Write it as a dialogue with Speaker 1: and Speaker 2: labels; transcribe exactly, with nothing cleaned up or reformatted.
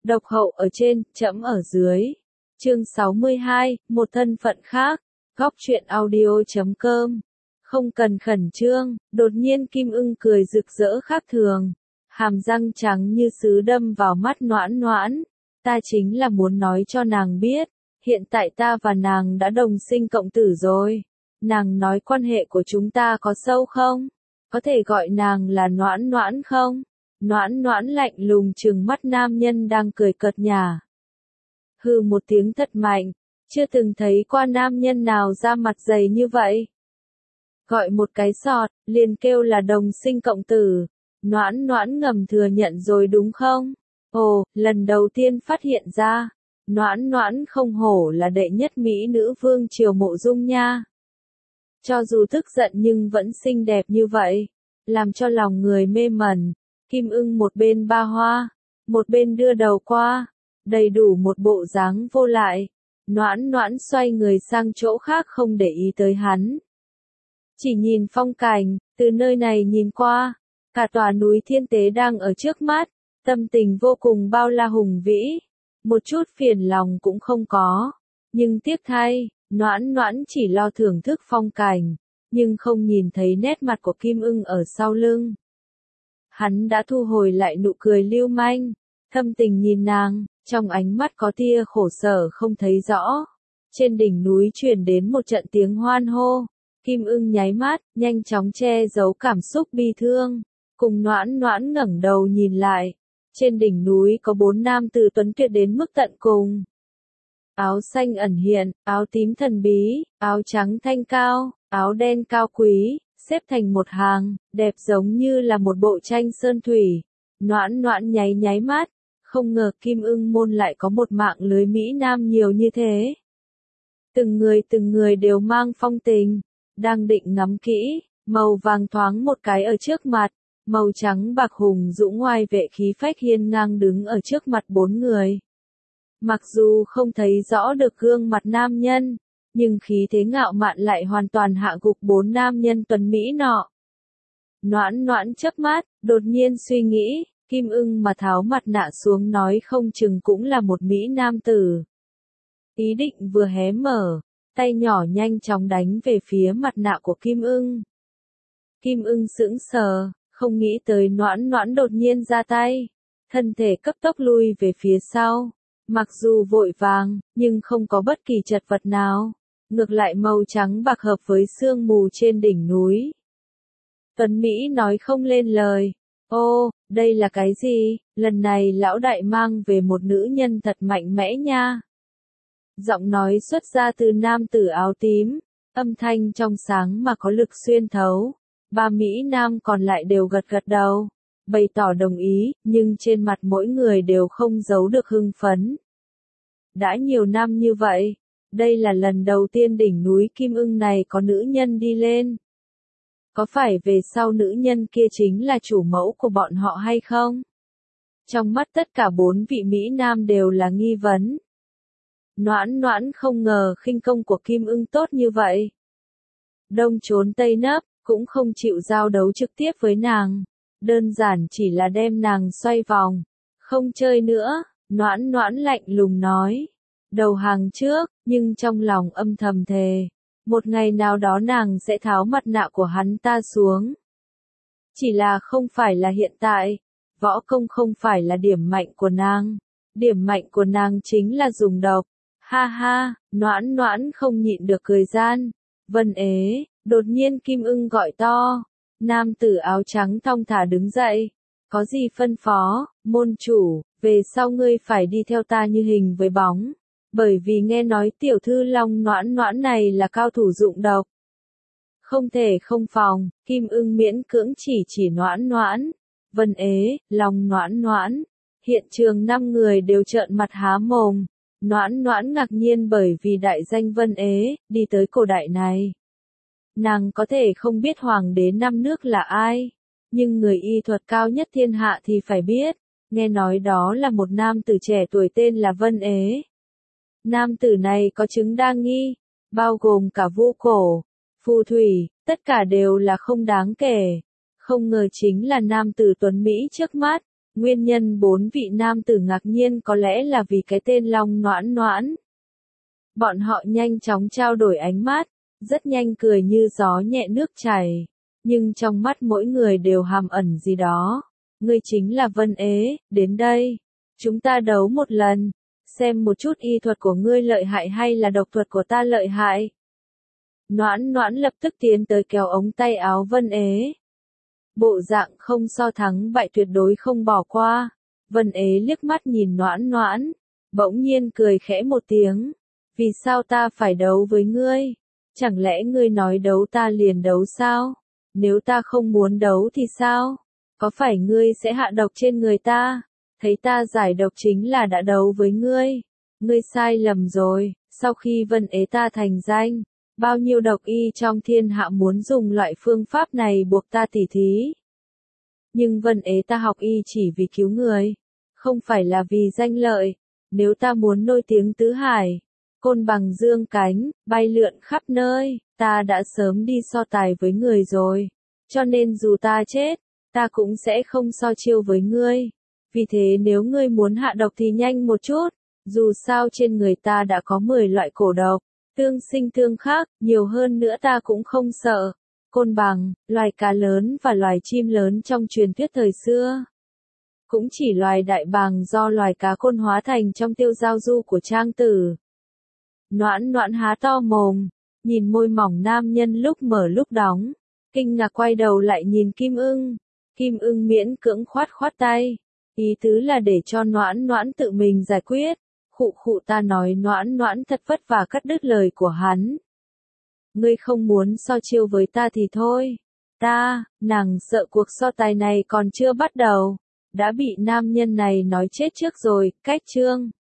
Speaker 1: Độc hậu ở trên, trẫm ở dưới. Chương sáu mươi hai, một thân phận khác. Góc truyện audio chấm com. Không cần khẩn trương, đột nhiên Kim Ưng cười rực rỡ khác thường. Hàm răng trắng như sứ đâm vào mắt Noãn Noãn. Ta chính là muốn nói cho nàng biết, hiện tại ta và nàng đã đồng sinh cộng tử rồi. Nàng nói quan hệ của chúng ta có sâu không? Có thể gọi nàng là Noãn Noãn không? Noãn Noãn lạnh lùng trừng mắt nam nhân đang cười cợt nhả. Hừ một tiếng thật mạnh, chưa từng thấy qua nam nhân nào ra mặt dày như vậy. Gọi một cái sọt, liền kêu là đồng sinh cộng tử. Noãn Noãn ngầm thừa nhận rồi đúng không? Ồ, lần đầu tiên phát hiện ra. Noãn Noãn không hổ là đệ nhất mỹ nữ vương triều Mộ Dung nha. Cho dù tức giận nhưng vẫn xinh đẹp như vậy, làm cho lòng người mê mẩn. Kim Ưng một bên ba hoa, một bên đưa đầu qua, đầy đủ một bộ dáng vô lại. Noãn Noãn xoay người sang chỗ khác không để ý tới hắn. Chỉ nhìn phong cảnh, từ nơi này nhìn qua, cả tòa núi Thiên Tế đang ở trước mắt, tâm tình vô cùng bao la hùng vĩ, một chút phiền lòng cũng không có. Nhưng tiếc thay, Noãn Noãn chỉ lo thưởng thức phong cảnh, nhưng không nhìn thấy nét mặt của Kim Ưng ở sau lưng. Hắn đã thu hồi lại nụ cười lưu manh, thâm tình nhìn nàng, trong ánh mắt có tia khổ sở không thấy rõ. Trên đỉnh núi truyền đến một trận tiếng hoan hô, Kim Ưng nháy mắt, nhanh chóng che giấu cảm xúc bi thương, cùng Noãn Noãn ngẩng đầu nhìn lại. Trên đỉnh núi có bốn nam tử tuấn tuyệt đến mức tận cùng. Áo xanh ẩn hiện, áo tím thần bí, áo trắng thanh cao, áo đen cao quý, xếp thành một hàng, đẹp giống như là một bộ tranh sơn thủy. Noãn Noãn nháy nháy mắt, không ngờ Kim Ưng môn lại có một mạng lưới Mỹ Nam nhiều như thế. Từng người từng người đều mang phong tình, đang định ngắm kỹ, màu vàng thoáng một cái ở trước mặt, màu trắng bạc hùng dũng ngoài vệ khí phách hiên ngang đứng ở trước mặt bốn người. Mặc dù không thấy rõ được gương mặt nam nhân, nhưng khí thế ngạo mạn lại hoàn toàn hạ gục bốn nam nhân tuấn Mỹ nọ. Noãn Noãn chớp mắt, đột nhiên suy nghĩ, Kim Ưng mà tháo mặt nạ xuống nói không chừng cũng là một Mỹ Nam tử. Ý định vừa hé mở, tay nhỏ nhanh chóng đánh về phía mặt nạ của Kim Ưng. Kim Ưng sững sờ, không nghĩ tới Noãn Noãn đột nhiên ra tay, thân thể cấp tốc lui về phía sau. Mặc dù vội vàng, nhưng không có bất kỳ chật vật nào. Ngược lại màu trắng bạc hợp với sương mù trên đỉnh núi. Tuấn Mỹ nói không lên lời. Ô, đây là cái gì? Lần này lão đại mang về một nữ nhân thật mạnh mẽ nha. Giọng nói xuất ra từ nam tử áo tím, âm thanh trong sáng mà có lực xuyên thấu. Ba Mỹ Nam còn lại đều gật gật đầu, bày tỏ đồng ý, nhưng trên mặt mỗi người đều không giấu được hưng phấn. Đã nhiều năm như vậy, đây là lần đầu tiên đỉnh núi Kim Ưng này có nữ nhân đi lên. Có phải về sau nữ nhân kia chính là chủ mẫu của bọn họ hay không? Trong mắt tất cả bốn vị Mỹ Nam đều là nghi vấn. Noãn Noãn không ngờ khinh công của Kim Ưng tốt như vậy. Đông trốn Tây nấp, cũng không chịu giao đấu trực tiếp với nàng. Đơn giản chỉ là đem nàng xoay vòng. Không chơi nữa, Noãn Noãn lạnh lùng nói. Đầu hàng trước, nhưng trong lòng âm thầm thề. Một ngày nào đó nàng sẽ tháo mặt nạ của hắn ta xuống. Chỉ là không phải là hiện tại. Võ công không phải là điểm mạnh của nàng. Điểm mạnh của nàng chính là dùng độc. Ha ha, Noãn Noãn không nhịn được cười gian. Vân ế, đột nhiên Kim Ưng gọi to. Nam tử áo trắng thong thả đứng dậy. Có gì phân phó, môn chủ, về sau ngươi phải đi theo ta như hình với bóng. Bởi vì nghe nói tiểu thư Long Noãn Noãn này là cao thủ dụng độc. Không thể không phòng, Kim Ưng miễn cưỡng chỉ chỉ Noãn Noãn. Vân ế, Long Noãn Noãn. Hiện trường năm người đều trợn mặt há mồm. Noãn Noãn ngạc nhiên bởi vì đại danh Vân ế, đi tới cổ đại này. Nàng có thể không biết hoàng đế năm nước là ai, nhưng người y thuật cao nhất thiên hạ thì phải biết, nghe nói đó là một nam tử trẻ tuổi tên là Vân ế. Nam tử này có chứng đa nghi, bao gồm cả vu cổ, phù thủy, tất cả đều là không đáng kể. Không ngờ chính là nam tử tuấn Mỹ trước mắt, Nguyên nhân bốn vị nam tử ngạc nhiên có lẽ là vì cái tên Long Noãn Noãn. Bọn họ nhanh chóng trao đổi ánh mắt, rất nhanh cười như gió nhẹ nước chảy, nhưng trong mắt mỗi người đều hàm ẩn gì đó. Ngươi chính là Vân Ế, đến đây. Chúng ta đấu một lần, xem một chút y thuật của ngươi lợi hại hay là độc thuật của ta lợi hại. Noãn Noãn lập tức tiến tới kéo ống tay áo Vân Ế. Bộ dạng không so thắng bại tuyệt đối không bỏ qua. Vân Ế liếc mắt nhìn Noãn Noãn, bỗng nhiên cười khẽ một tiếng. Vì sao ta phải đấu với ngươi? Chẳng lẽ ngươi nói đấu ta liền đấu sao? Nếu ta không muốn đấu thì sao? Có phải ngươi sẽ hạ độc trên người ta? Thấy ta giải độc chính là đã đấu với ngươi. Ngươi sai lầm rồi, sau khi Vân Ế ta thành danh, bao nhiêu độc y trong thiên hạ muốn dùng loại phương pháp này buộc ta tỉ thí. Nhưng Vân Ế ta học y chỉ vì cứu người, không phải là vì danh lợi. Nếu ta muốn nổi tiếng tứ hải, côn bằng dương cánh, bay lượn khắp nơi, ta đã sớm đi so tài với người rồi. Cho nên dù ta chết, ta cũng sẽ không so chiêu với ngươi. Vì thế nếu ngươi muốn hạ độc thì nhanh một chút, dù sao trên người ta đã có mười loại cổ độc, tương sinh tương khắc, nhiều hơn nữa ta cũng không sợ. Côn bằng, loài cá lớn và loài chim lớn trong truyền thuyết thời xưa. Cũng chỉ loài đại bàng do loài cá côn hóa thành trong tiêu giao du của Trang Tử. Noãn Noãn há to mồm, nhìn môi mỏng nam nhân lúc mở lúc đóng, kinh ngạc quay đầu lại nhìn Kim Ưng. Kim Ưng miễn cưỡng khoát khoát tay, ý tứ là để cho Noãn Noãn tự mình giải quyết. Khụ khụ ta nói Noãn Noãn thật vất vả cắt đứt lời của hắn. Ngươi không muốn so chiêu với ta thì thôi. Ta, nàng sợ cuộc so tài này còn chưa bắt đầu, đã bị nam nhân này nói chết trước rồi. Cách chương